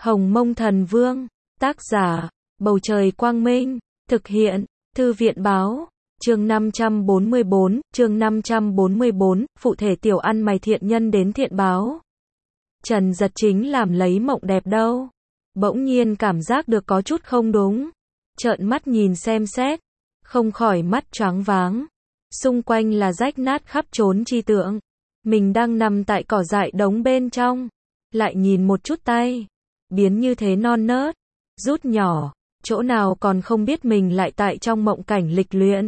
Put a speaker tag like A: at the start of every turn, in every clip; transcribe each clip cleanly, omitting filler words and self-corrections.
A: Hồng Mông Thần Vương, tác giả, Bầu Trời Quang Minh, thực hiện, Thư viện Báo, chương 544, phụ thể tiểu ăn mày thiện nhân đến thiện báo. Trần Giật chính làm lấy mộng đẹp đâu. Bỗng nhiên cảm giác được có chút không đúng. Trợn mắt nhìn xem xét, không khỏi mắt choáng váng. Xung quanh là rách nát khắp trốn chi tượng. Mình đang nằm tại cỏ dại đống bên trong. Lại nhìn một chút tay, biến như thế non nớt, rút nhỏ, chỗ nào còn không biết mình lại tại trong mộng cảnh lịch luyện.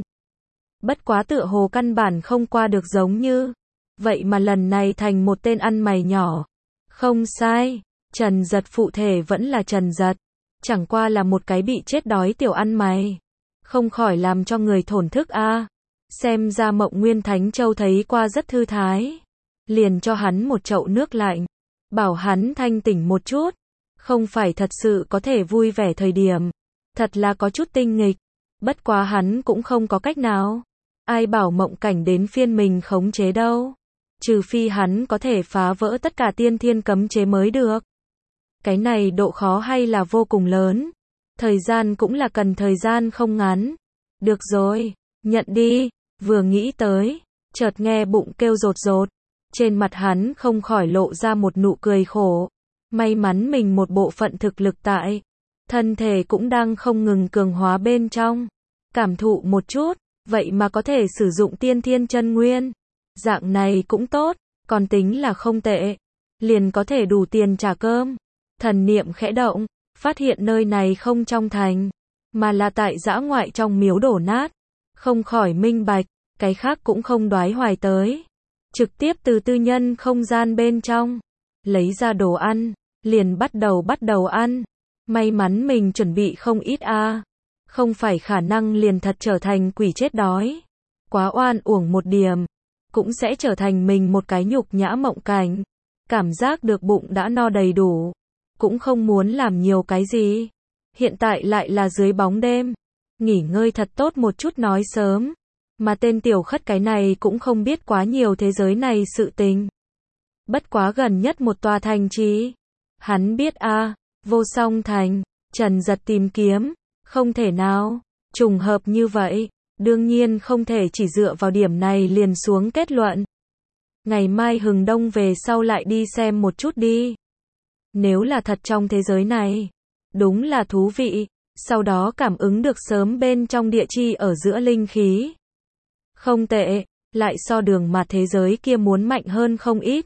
A: Bất quá tựa hồ căn bản không qua được giống như. Vậy mà lần này thành một tên ăn mày nhỏ. Không sai, Trần Giật phụ thể vẫn là Trần Giật. Chẳng qua là một cái bị chết đói tiểu ăn mày. Không khỏi làm cho người thổn thức a. Xem ra Mộng Nguyên Thánh Châu thấy qua rất thư thái. Liền cho hắn một chậu nước lạnh. Bảo hắn thanh tỉnh một chút. Không phải thật sự có thể vui vẻ thời điểm. Thật là có chút tinh nghịch. Bất quá hắn cũng không có cách nào. Ai bảo mộng cảnh đến phiên mình khống chế đâu. Trừ phi hắn có thể phá vỡ tất cả tiên thiên cấm chế mới được. Cái này độ khó hay là vô cùng lớn. Thời gian cũng là cần thời gian không ngắn. Được rồi, nhận đi. Vừa nghĩ tới, chợt nghe bụng kêu rột rột. Trên mặt hắn không khỏi lộ ra một nụ cười khổ. May mắn mình một bộ phận thực lực tại. Thân thể cũng đang không ngừng cường hóa bên trong. Cảm thụ một chút, vậy mà có thể sử dụng tiên thiên chân nguyên. Dạng này cũng tốt, còn tính là không tệ. Liền có thể đủ tiền trả cơm. Thần niệm khẽ động, phát hiện nơi này không trong thành, mà là tại dã ngoại trong miếu đổ nát. Không khỏi minh bạch, cái khác cũng không đoái hoài tới. Trực tiếp từ tư nhân không gian bên trong, lấy ra đồ ăn, liền bắt đầu ăn. May mắn mình chuẩn bị không ít a. Không phải khả năng liền thật trở thành quỷ chết đói. Quá oan uổng một điểm, cũng sẽ trở thành mình một cái nhục nhã mộng cảnh. Cảm giác được bụng đã no đầy đủ, cũng không muốn làm nhiều cái gì. Hiện tại lại là dưới bóng đêm, nghỉ ngơi thật tốt một chút nói sớm. Mà tên tiểu khất cái này cũng không biết quá nhiều thế giới này sự tình. Bất quá gần nhất một tòa thành trì. Hắn biết a, Vô Song Thành. Trần Giật tìm kiếm, không thể nào, trùng hợp như vậy. Đương nhiên không thể chỉ dựa vào điểm này liền xuống kết luận. Ngày mai hừng đông về sau lại đi xem một chút đi. Nếu là thật trong thế giới này, đúng là thú vị. Sau đó cảm ứng được sớm bên trong địa chi ở giữa linh khí. Không tệ, lại so đường mà thế giới kia muốn mạnh hơn không ít.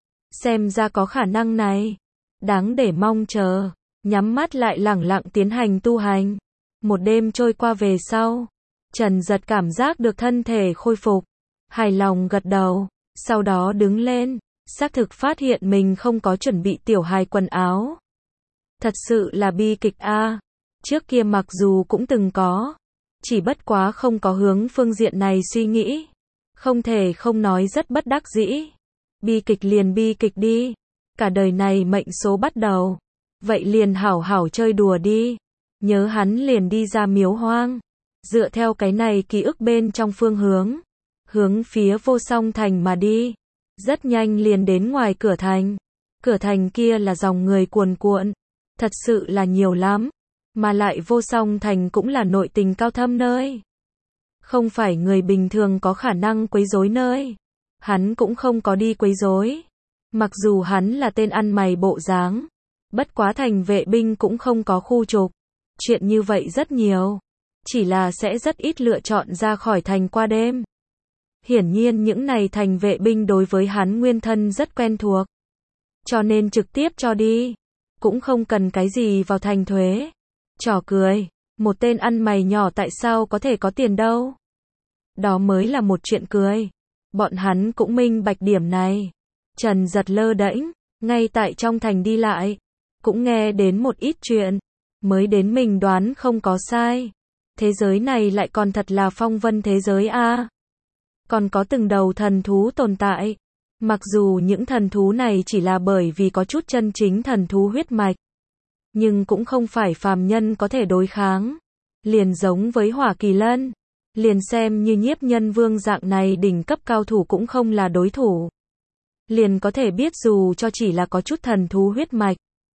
A: Xem ra có khả năng này. Đáng để mong chờ. Nhắm mắt lại lẳng lặng tiến hành tu hành. Một đêm trôi qua về sau, Trần Giật cảm giác được thân thể khôi phục. Hài lòng gật đầu. Sau đó đứng lên. Xác thực phát hiện mình không có chuẩn bị tiểu hài quần áo. Thật sự là bi kịch a. Trước kia mặc dù cũng từng có. Chỉ bất quá không có hướng phương diện này suy nghĩ. Không thể không nói rất bất đắc dĩ. Bi kịch liền bi kịch đi. Cả đời này mệnh số bắt đầu. Vậy liền hảo hảo chơi đùa đi. Nhớ hắn liền đi ra miếu hoang. Dựa theo cái này ký ức bên trong phương hướng. Hướng phía Vô Song Thành mà đi. Rất nhanh liền đến ngoài cửa thành. Cửa thành kia là dòng người cuồn cuộn. Thật sự là nhiều lắm. Mà lại Vô Song Thành cũng là nội tình cao thâm nơi. Không phải người bình thường có khả năng quấy rối nơi. Hắn cũng không có đi quấy rối. Mặc dù hắn là tên ăn mày bộ dáng. Bất quá thành vệ binh cũng không có khu trục. Chuyện như vậy rất nhiều. Chỉ là sẽ rất ít lựa chọn ra khỏi thành qua đêm. Hiển nhiên những này thành vệ binh đối với hắn nguyên thân rất quen thuộc. Cho nên trực tiếp cho đi. Cũng không cần cái gì vào thành thuế. Trò cười. Một tên ăn mày nhỏ tại sao có thể có tiền đâu. Đó mới là một chuyện cười. Bọn hắn cũng minh bạch điểm này. Trần Giật lơ đễnh, ngay tại trong thành đi lại. Cũng nghe đến một ít chuyện. Mới đến mình đoán không có sai. Thế giới này lại còn thật là phong vân thế giới a. Còn có từng đầu thần thú tồn tại. Mặc dù những thần thú này chỉ là bởi vì có chút chân chính thần thú huyết mạch. Nhưng cũng không phải phàm nhân có thể đối kháng. Liền giống với Hỏa Kỳ Lân. Liền xem như Nhiếp Nhân Vương dạng này đỉnh cấp cao thủ cũng không là đối thủ. Liền có thể biết dù cho chỉ là có chút thần thú huyết mạch.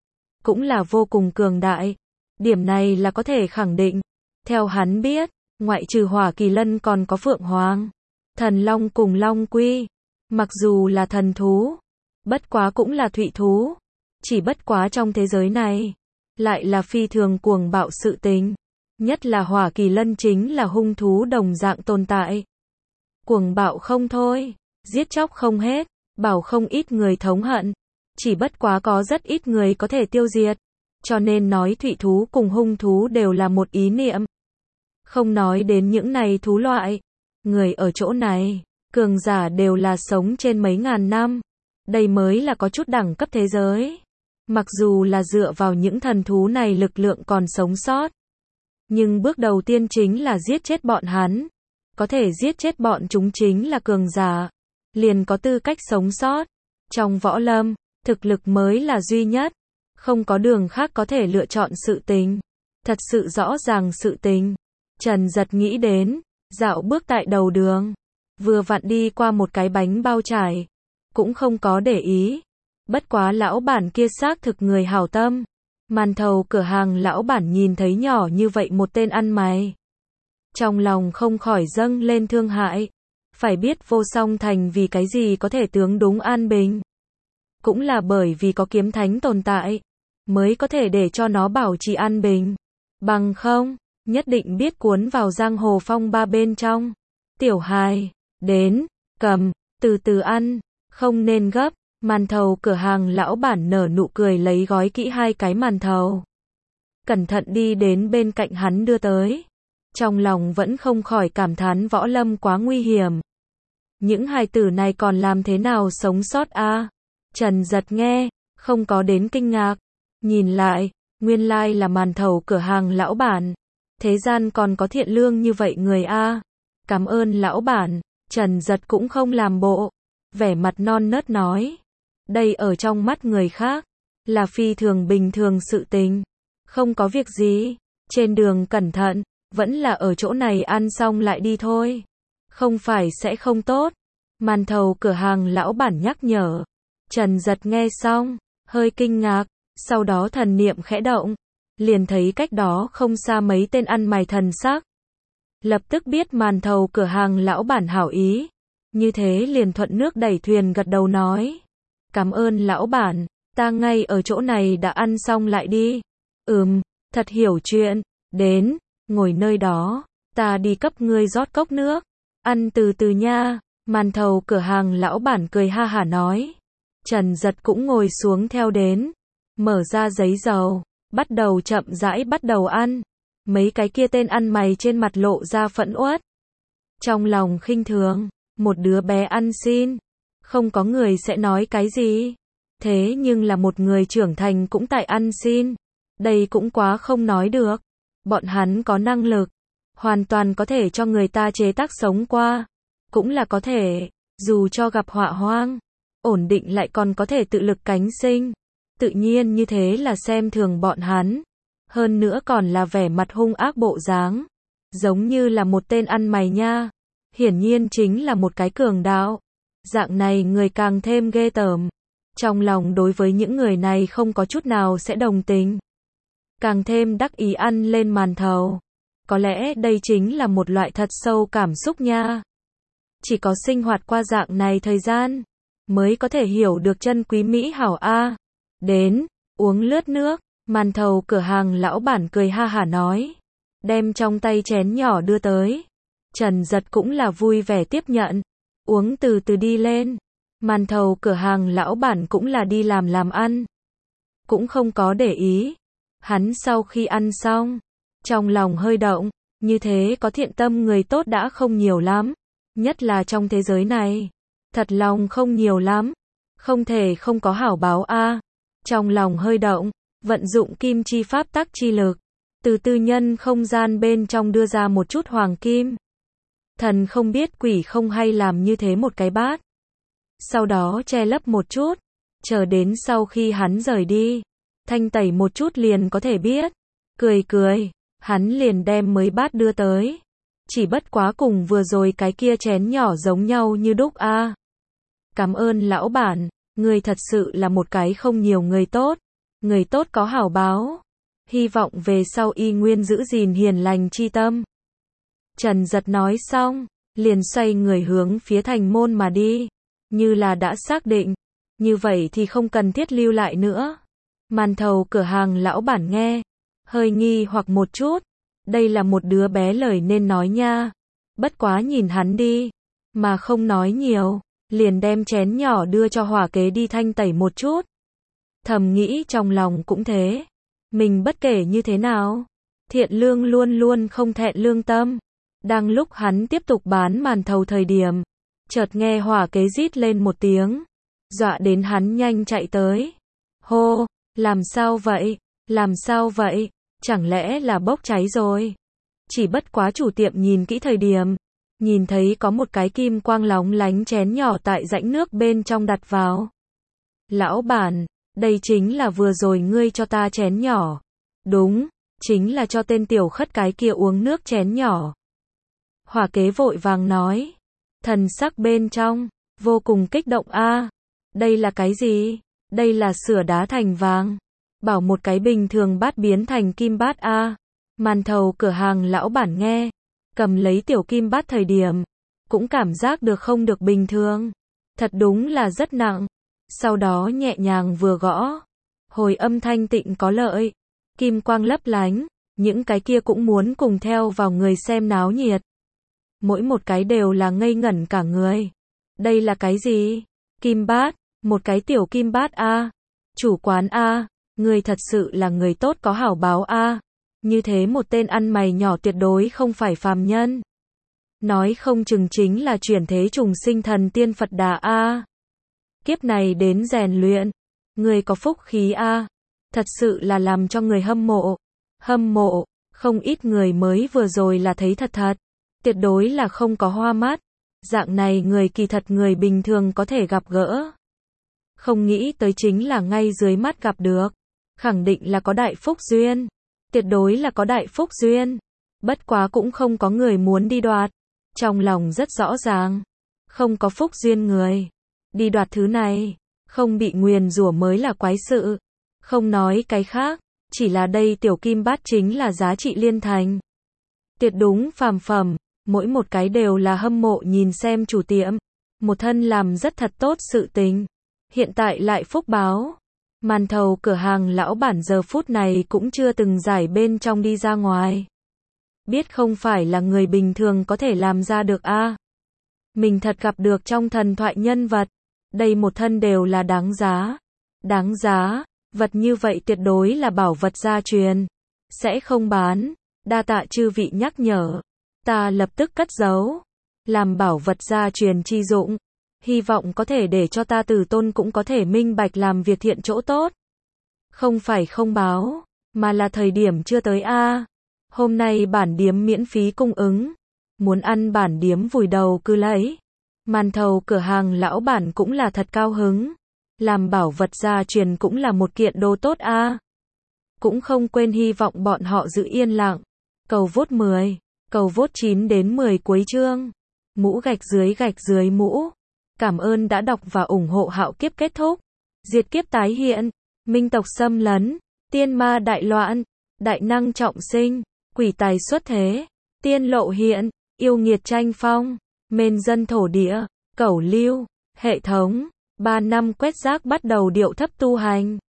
A: cũng là vô cùng cường đại. Điểm này là có thể khẳng định. Theo hắn biết, ngoại trừ Hỏa Kỳ Lân còn có Phượng Hoàng, Thần Long cùng Long Quy. Mặc dù là thần thú, bất quá cũng là thụy thú. Chỉ bất quá trong thế giới này, lại là phi thường cuồng bạo sự tình. Nhất là Hỏa Kỳ Lân chính là hung thú đồng dạng tồn tại. Cuồng bạo không thôi, giết chóc không hết, bảo không ít người thống hận. Chỉ bất quá có rất ít người có thể tiêu diệt. Cho nên nói thụy thú cùng hung thú đều là một ý niệm. Không nói đến những này thú loại. Người ở chỗ này, cường giả đều là sống trên mấy ngàn năm. Đây mới là có chút đẳng cấp thế giới. Mặc dù là dựa vào những thần thú này lực lượng còn sống sót. Nhưng bước đầu tiên chính là giết chết bọn hắn. Có thể giết chết bọn chúng chính là cường giả. Liền có tư cách sống sót. Trong võ lâm, thực lực mới là duy nhất. Không có đường khác có thể lựa chọn sự tình. Thật sự rõ ràng sự tình. Trần Giật nghĩ đến, dạo bước tại đầu đường. Vừa vặn đi qua một cái bánh bao trải. Cũng không có để ý. Bất quá lão bản kia xác thực người hảo tâm. Màn thầu cửa hàng lão bản nhìn thấy nhỏ như vậy một tên ăn mày. Trong lòng không khỏi dâng lên thương hại. Phải biết Vô Song Thành vì cái gì có thể tướng đúng an bình. Cũng là bởi vì có kiếm thánh tồn tại. Mới có thể để cho nó bảo trì an bình. Bằng không, nhất định biết cuốn vào giang hồ phong ba bên trong. Tiểu hài, đến, cầm, từ từ ăn, không nên gấp. Màn thầu cửa hàng lão bản nở nụ cười lấy gói kỹ 2 cái màn thầu. Cẩn thận đi đến bên cạnh hắn đưa tới. Trong lòng vẫn không khỏi cảm thán võ lâm quá nguy hiểm. Những hài tử này còn làm thế nào sống sót a? Trần Giật nghe, không có đến kinh ngạc. Nhìn lại, nguyên lai là màn thầu cửa hàng lão bản. Thế gian còn có thiện lương như vậy người a. Cảm ơn lão bản. Trần Giật cũng không làm bộ. Vẻ mặt non nớt nói. Đây ở trong mắt người khác, là phi thường bình thường sự tình. Không có việc gì, trên đường cẩn thận, vẫn là ở chỗ này ăn xong lại đi thôi. Không phải sẽ không tốt. Màn thầu cửa hàng lão bản nhắc nhở. Trần Giật nghe xong, hơi kinh ngạc, sau đó thần niệm khẽ động. Liền thấy cách đó không xa mấy tên ăn mày thần sắc. Lập tức biết màn thầu cửa hàng lão bản hảo ý. Như thế liền thuận nước đẩy thuyền gật đầu nói. Cảm ơn lão bản, ta ngay ở chỗ này đã ăn xong lại đi. Thật hiểu chuyện, đến, ngồi nơi đó, ta đi cấp ngươi rót cốc nước. Ăn từ từ nha, màn thầu cửa hàng lão bản cười ha hả nói. Trần Giật cũng ngồi xuống theo đến, mở ra giấy dầu, bắt đầu chậm rãi bắt đầu ăn. Mấy cái kia tên ăn mày trên mặt lộ ra phẫn uất. Trong lòng khinh thường, một đứa bé ăn xin. Không có người sẽ nói cái gì. Thế nhưng là một người trưởng thành cũng tại ăn xin. Đây cũng quá không nói được. Bọn hắn có năng lực. Hoàn toàn có thể cho người ta chế tác sống qua. Cũng là có thể. Dù cho gặp họa hoang. Ổn định lại còn có thể tự lực cánh sinh. Tự nhiên như thế là xem thường bọn hắn. Hơn nữa còn là vẻ mặt hung ác bộ dáng. Giống như là một tên ăn mày nha. Hiển nhiên chính là một cái cường đạo. Dạng này người càng thêm ghê tởm. Trong lòng đối với những người này không có chút nào sẽ đồng tình. Càng thêm đắc ý ăn lên màn thầu. Có lẽ đây chính là một loại thật sâu cảm xúc nha. Chỉ có sinh hoạt qua dạng này thời gian, mới có thể hiểu được chân quý mỹ hảo a. Đến, uống lướt nước, màn thầu cửa hàng lão bản cười ha hả nói. Đem trong tay chén nhỏ đưa tới. Trần Giật cũng là vui vẻ tiếp nhận. Uống từ từ đi lên. Màn thầu cửa hàng lão bản cũng là đi làm ăn. Cũng không có để ý. Hắn sau khi ăn xong, trong lòng hơi động. Như thế có thiện tâm người tốt đã không nhiều lắm. Nhất là trong thế giới này. Thật lòng không nhiều lắm. Không thể không có hảo báo a. Trong lòng hơi động. Vận dụng kim chi pháp tắc chi lực. Từ tư nhân không gian bên trong đưa ra một chút hoàng kim. Thần không biết quỷ không hay làm như thế một cái bát. Sau đó che lấp một chút. Chờ đến sau khi hắn rời đi. Thanh tẩy một chút liền có thể biết. Cười. Hắn liền đem mới bát đưa tới. Chỉ bất quá cùng vừa rồi cái kia chén nhỏ giống nhau như đúc a. Cảm ơn lão bản. Người thật sự là một cái không nhiều người tốt. người tốt có hảo báo. Hy vọng về sau y nguyên giữ gìn hiền lành chi tâm. Trần Giật nói xong, liền xoay người hướng phía thành môn mà đi. Như là đã xác định, như vậy thì không cần thiết lưu lại nữa. Màn thầu cửa hàng lão bản nghe, hơi nghi hoặc một chút. Đây là một đứa bé lời nên nói nha. Bất quá nhìn hắn đi, mà không nói nhiều, liền đem chén nhỏ đưa cho hỏa kế đi thanh tẩy một chút. Thầm nghĩ trong lòng cũng thế. Mình bất kể như thế nào, thiện lương luôn luôn không thẹn lương tâm. Đang lúc hắn tiếp tục bán màn thầu thời điểm, chợt nghe hỏa kế rít lên một tiếng, dọa đến hắn nhanh chạy tới. Hô, làm sao vậy? Làm sao vậy? Chẳng lẽ là bốc cháy rồi? Chỉ bất quá chủ tiệm nhìn kỹ thời điểm, nhìn thấy có một cái kim quang lóng lánh chén nhỏ tại rãnh nước bên trong đặt vào. Lão bản, đây chính là vừa rồi ngươi cho ta chén nhỏ. Đúng, chính là cho tên tiểu khất cái kia uống nước chén nhỏ. Hỏa kế vội vàng nói, thần sắc bên trong vô cùng kích động a. Đây là cái gì? Đây là sửa đá thành vàng. Bảo một cái bình thường bát biến thành kim bát a. Màn thầu cửa hàng lão bản nghe, cầm lấy tiểu kim bát thời điểm, cũng cảm giác được không được bình thường. Thật đúng là rất nặng. Sau đó nhẹ nhàng vừa gõ, hồi âm thanh tịnh có lợi, kim quang lấp lánh, những cái kia cũng muốn cùng theo vào người xem náo nhiệt. Mỗi một cái đều là ngây ngẩn cả người. Đây là cái gì? Kim bát, một cái tiểu kim bát a. Chủ quán a, người thật sự là người tốt có hảo báo a. Như thế một tên ăn mày nhỏ tuyệt đối không phải phàm nhân. Nói không chừng chính là chuyển thế trùng sinh thần tiên Phật Đà a. Kiếp này đến rèn luyện, người có phúc khí a. Thật sự là làm cho người hâm mộ. Hâm mộ, không ít người mới vừa rồi là thấy thật thật. Tuyệt đối là không có hoa mắt. Dạng này người kỳ thật người bình thường có thể gặp gỡ. Không nghĩ tới chính là ngay dưới mắt gặp được. Khẳng định là có đại phúc duyên. Tuyệt đối là có đại phúc duyên. Bất quá cũng không có người muốn đi đoạt. Trong lòng rất rõ ràng. Không có phúc duyên người đi đoạt thứ này, không bị nguyền rủa mới là quái sự. Không nói cái khác, chỉ là đây tiểu kim bát chính là giá trị liên thành. Tuyệt đúng phàm phẩm, mỗi một cái đều là hâm mộ nhìn xem chủ tiệm. Một thân làm rất thật tốt sự tình. Hiện tại lại phúc báo. Màn thầu cửa hàng lão bản giờ phút này cũng chưa từng giải bên trong đi ra ngoài. Biết không phải là người bình thường có thể làm ra được a. Mình thật gặp được trong thần thoại nhân vật. Đây một thân đều là đáng giá. Đáng giá, vật như vậy tuyệt đối là bảo vật gia truyền. Sẽ không bán. Đa tạ chư vị nhắc nhở. Ta lập tức cất giấu. Làm bảo vật gia truyền chi dụng. Hy vọng có thể để cho ta tử tôn cũng có thể minh bạch làm việc thiện chỗ tốt. Không phải không báo, mà là thời điểm chưa tới a. Hôm nay bản điếm miễn phí cung ứng. Muốn ăn bản điếm vùi đầu cứ lấy. Màn thầu cửa hàng lão bản cũng là thật cao hứng. Làm bảo vật gia truyền cũng là một kiện đồ tốt a. Cũng không quên hy vọng bọn họ giữ yên lặng. Cầu vote 10, cầu vote 9 đến 10 cuối chương. Mũ gạch dưới mũ. Cảm ơn đã đọc và ủng hộ Hạo Kiếp kết thúc. Diệt kiếp tái hiện. Minh tộc xâm lấn. Tiên ma đại loạn. Đại năng trọng sinh. Quỷ tài xuất thế. Tiên lộ hiện. Yêu nghiệt tranh phong. Mên dân thổ địa. Cẩu lưu. Hệ thống. 3 năm quét rác bắt đầu điệu thấp tu hành.